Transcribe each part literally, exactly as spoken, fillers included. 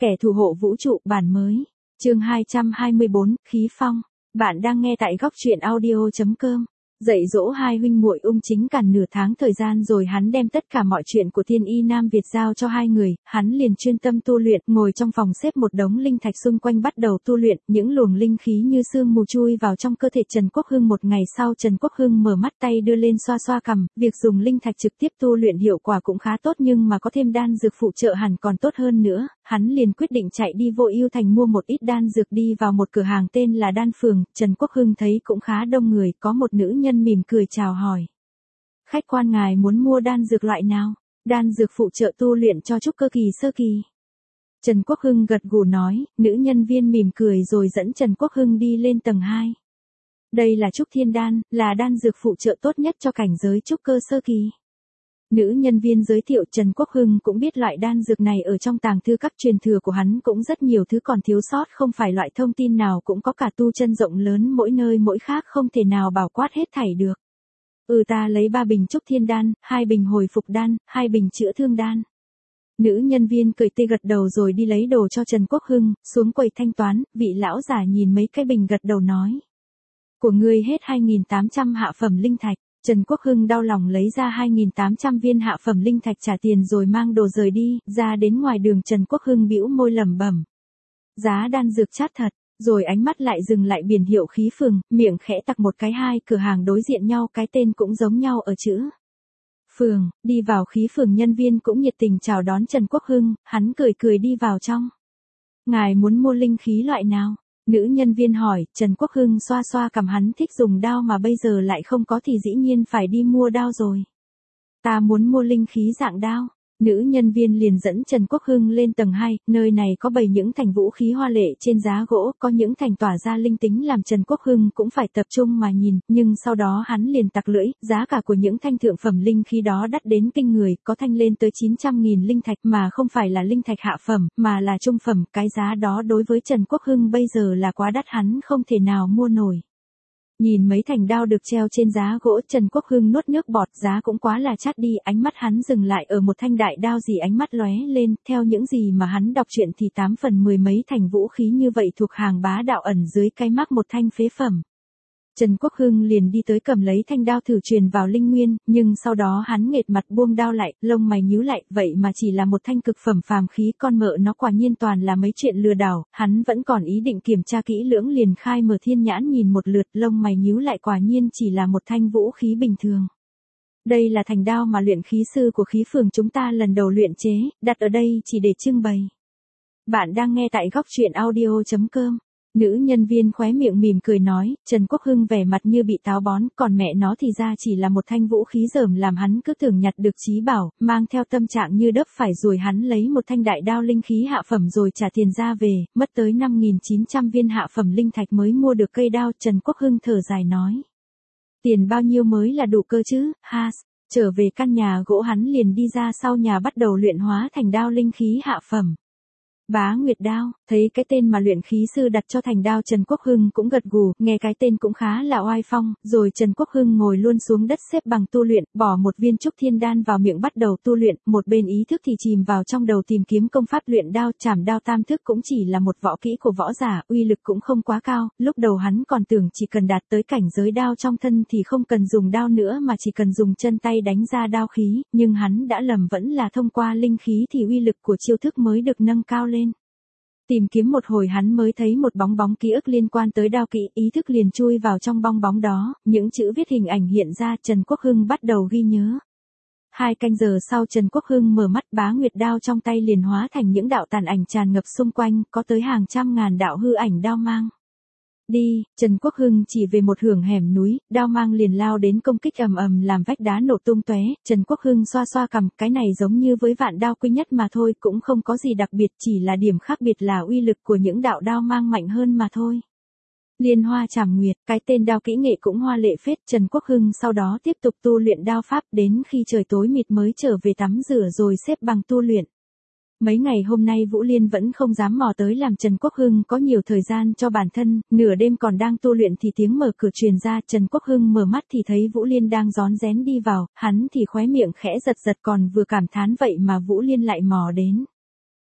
Kẻ thù hộ vũ trụ bản mới. Chương hai trăm hai mươi bốn, Khí Phong. Bạn đang nghe tại góc truyện audio chấm com. Dạy dỗ hai huynh muội Ung Chính Càn nửa tháng thời gian rồi hắn đem tất cả mọi chuyện của Thiên Y Nam Việt giao cho hai người, hắn liền chuyên tâm tu luyện, ngồi trong phòng xếp một đống linh thạch xung quanh bắt đầu tu luyện, những luồng linh khí như sương mù chui vào trong cơ thể Trần Quốc Hưng. Một ngày sau Trần Quốc Hưng mở mắt, tay đưa lên xoa xoa cằm, việc dùng linh thạch trực tiếp tu luyện hiệu quả cũng khá tốt, nhưng mà có thêm đan dược phụ trợ hẳn còn tốt hơn nữa, hắn liền quyết định chạy đi Vô Ưu Thành mua một ít đan dược. Đi vào một cửa hàng tên là Đan Phường, Trần Quốc Hưng thấy cũng khá đông người, có một nữ nhân mỉm cười chào hỏi. Khách quan, ngài muốn mua đan dược loại nào? Đan dược phụ trợ tu luyện cho trúc cơ kỳ sơ kỳ. Trần Quốc Hưng gật gù nói, nữ nhân viên mỉm cười rồi dẫn Trần Quốc Hưng đi lên tầng hai. Đây là Trúc Thiên Đan, là đan dược phụ trợ tốt nhất cho cảnh giới trúc cơ sơ kỳ. Nữ nhân viên giới thiệu. Trần Quốc Hưng cũng biết loại đan dược này ở trong tàng thư các truyền thừa của hắn cũng rất nhiều thứ còn thiếu sót, không phải loại thông tin nào cũng có, cả tu chân rộng lớn mỗi nơi mỗi khác, không thể nào bảo quát hết thảy được. Ừ, ta lấy ba bình Trúc Thiên Đan, hai bình hồi phục đan, hai bình chữa thương đan. Nữ nhân viên cười tươi gật đầu rồi đi lấy đồ cho Trần Quốc Hưng, xuống quầy thanh toán, vị lão giả nhìn mấy cái bình gật đầu nói. Của ngươi hết hai nghìn tám trăm hạ phẩm linh thạch. Trần Quốc Hưng đau lòng lấy ra hai nghìn tám trăm viên hạ phẩm linh thạch trả tiền rồi mang đồ rời đi. Ra đến ngoài đường Trần Quốc Hưng bĩu môi lẩm bẩm. Giá đan dược chát thật, rồi ánh mắt lại dừng lại biển hiệu Khí Phường, miệng khẽ tặc một cái. Hai cửa hàng đối diện nhau, cái tên cũng giống nhau ở chữ Phường. Đi vào Khí Phường, nhân viên cũng nhiệt tình chào đón Trần Quốc Hưng, hắn cười cười đi vào trong. Ngài muốn mua linh khí loại nào? Nữ nhân viên hỏi. Trần Quốc Hưng xoa xoa cằm, hắn thích dùng đao mà bây giờ lại không có thì dĩ nhiên phải đi mua đao rồi. Ta muốn mua linh khí dạng đao. Nữ nhân viên liền dẫn Trần Quốc Hưng lên tầng hai, nơi này có bày những thành vũ khí hoa lệ trên giá gỗ, có những thành tỏa ra linh tính làm Trần Quốc Hưng cũng phải tập trung mà nhìn, nhưng sau đó hắn liền tặc lưỡi, giá cả của những thanh thượng phẩm linh khí đó đắt đến kinh người, có thanh lên tới chín trăm nghìn linh thạch, mà không phải là linh thạch hạ phẩm, mà là trung phẩm, cái giá đó đối với Trần Quốc Hưng bây giờ là quá đắt, hắn không thể nào mua nổi. Nhìn mấy thành đao được treo trên giá gỗ, Trần Quốc Hưng nuốt nước bọt, giá cũng quá là chát đi, ánh mắt hắn dừng lại ở một thanh đại đao gì, ánh mắt lóe lên, theo những gì mà hắn đọc truyện thì tám phần mười mấy thành vũ khí như vậy thuộc hàng bá đạo ẩn dưới cái mác một thanh phế phẩm. Trần Quốc Hưng liền đi tới cầm lấy thanh đao thử truyền vào linh nguyên, nhưng sau đó hắn nghệt mặt buông đao lại, lông mày nhíu lại, vậy mà chỉ là một thanh cực phẩm phàm khí, con mợ nó quả nhiên toàn là mấy chuyện lừa đảo, hắn vẫn còn ý định kiểm tra kỹ lưỡng liền khai mở thiên nhãn nhìn một lượt, lông mày nhíu lại, quả nhiên chỉ là một thanh vũ khí bình thường. Đây là thành đao mà luyện khí sư của Khí Phường chúng ta lần đầu luyện chế, đặt ở đây chỉ để trưng bày. Bạn đang nghe tại góc truyện audio chấm com. Nữ nhân viên khóe miệng mỉm cười nói. Trần Quốc Hưng vẻ mặt như bị táo bón, còn mẹ nó thì ra chỉ là một thanh vũ khí dởm, làm hắn cứ tưởng nhặt được trí bảo, mang theo tâm trạng như đấp phải rồi hắn lấy một thanh đại đao linh khí hạ phẩm rồi trả tiền ra về, mất tới năm nghìn chín trăm viên hạ phẩm linh thạch mới mua được cây đao. Trần Quốc Hưng thở dài nói. Tiền bao nhiêu mới là đủ cơ chứ, ha. Trở về căn nhà gỗ, hắn liền đi ra sau nhà bắt đầu luyện hóa thành đao linh khí hạ phẩm. Bá Nguyệt Đao, thấy cái tên mà luyện khí sư đặt cho thành đao, Trần Quốc Hưng cũng gật gù, nghe cái tên cũng khá là oai phong, rồi Trần Quốc Hưng ngồi luôn xuống đất xếp bằng tu luyện, bỏ một viên Trúc Thiên Đan vào miệng bắt đầu tu luyện, một bên ý thức thì chìm vào trong đầu tìm kiếm công pháp luyện đao. Trảm đao tam thức cũng chỉ là một võ kỹ của võ giả, uy lực cũng không quá cao, lúc đầu hắn còn tưởng chỉ cần đạt tới cảnh giới đao trong thân thì không cần dùng đao nữa mà chỉ cần dùng chân tay đánh ra đao khí, nhưng hắn đã lầm, vẫn là thông qua linh khí thì uy lực của chiêu thức mới được nâng cao lên. Tìm kiếm một hồi hắn mới thấy một bóng bóng ký ức liên quan tới đao kỹ, ý thức liền chui vào trong bong bóng đó, những chữ viết hình ảnh hiện ra, Trần Quốc Hưng bắt đầu ghi nhớ. Hai canh giờ sau Trần Quốc Hưng mở mắt, Bá Nguyệt Đao trong tay liền hóa thành những đạo tàn ảnh tràn ngập xung quanh, có tới hàng trăm ngàn đạo hư ảnh đao mang. Đi, Trần Quốc Hưng chỉ về một hưởng hẻm núi, đao mang liền lao đến công kích ầm ầm làm vách đá nổ tung tóe. Trần Quốc Hưng xoa xoa cằm, cái này giống như với vạn đao quy nhất mà thôi, cũng không có gì đặc biệt, chỉ là điểm khác biệt là uy lực của những đạo đao mang mạnh hơn mà thôi. Liên Hoa Trảm Nguyệt, cái tên đao kỹ nghệ cũng hoa lệ phết. Trần Quốc Hưng sau đó tiếp tục tu luyện đao pháp, đến khi trời tối mịt mới trở về tắm rửa rồi xếp bằng tu luyện. Mấy ngày hôm nay Vũ Liên vẫn không dám mò tới làm Trần Quốc Hưng có nhiều thời gian cho bản thân, nửa đêm còn đang tu luyện thì tiếng mở cửa truyền ra, Trần Quốc Hưng mở mắt thì thấy Vũ Liên đang rón rén đi vào, hắn thì khóe miệng khẽ giật giật, còn vừa cảm thán vậy mà Vũ Liên lại mò đến.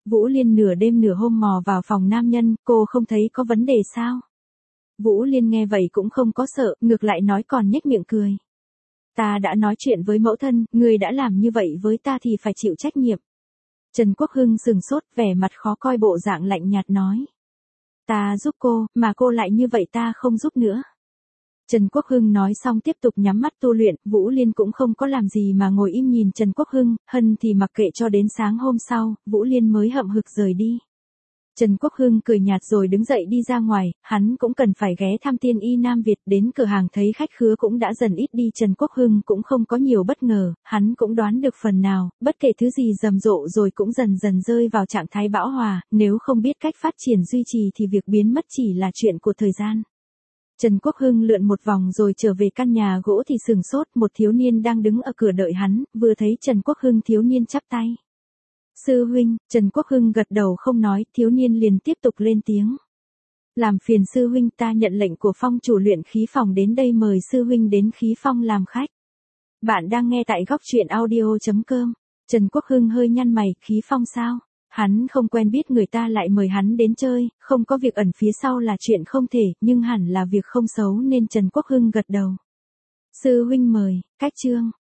Vũ Liên nửa đêm nửa hôm mò vào phòng nam nhân, cô không thấy có vấn đề sao? Vũ Liên nghe vậy cũng không có sợ, ngược lại nói còn nhếch miệng cười. Ta đã nói chuyện với mẫu thân, người đã làm như vậy với ta thì phải chịu trách nhiệm. Trần Quốc Hưng sừng sốt, vẻ mặt khó coi bộ dạng lạnh nhạt nói. Ta giúp cô, mà cô lại như vậy ta không giúp nữa. Trần Quốc Hưng nói xong tiếp tục nhắm mắt tu luyện, Vũ Liên cũng không có làm gì mà ngồi im nhìn Trần Quốc Hưng, Hân thì mặc kệ cho đến sáng hôm sau, Vũ Liên mới hậm hực rời đi. Trần Quốc Hưng cười nhạt rồi đứng dậy đi ra ngoài, hắn cũng cần phải ghé thăm Tiên Y Nam Việt, đến cửa hàng thấy khách khứa cũng đã dần ít đi. Trần Quốc Hưng cũng không có nhiều bất ngờ, hắn cũng đoán được phần nào, bất kể thứ gì rầm rộ rồi cũng dần dần rơi vào trạng thái bão hòa, nếu không biết cách phát triển duy trì thì việc biến mất chỉ là chuyện của thời gian. Trần Quốc Hưng lượn một vòng rồi trở về căn nhà gỗ thì sừng sốt, một thiếu niên đang đứng ở cửa đợi hắn, vừa thấy Trần Quốc Hưng thiếu niên chắp tay. Sư huynh, Trần Quốc Hưng gật đầu không nói, thiếu niên liền tiếp tục lên tiếng. Làm phiền sư huynh, ta nhận lệnh của Phong chủ luyện khí phòng đến đây mời sư huynh đến khí phong làm khách. Bạn đang nghe tại góc truyện audio chấm com. Trần Quốc Hưng hơi nhăn mày, khí phong sao? Hắn không quen biết người ta lại mời hắn đến chơi, không có việc ẩn phía sau là chuyện không thể, nhưng hẳn là việc không xấu nên Trần Quốc Hưng gật đầu. Sư huynh mời, cách chương.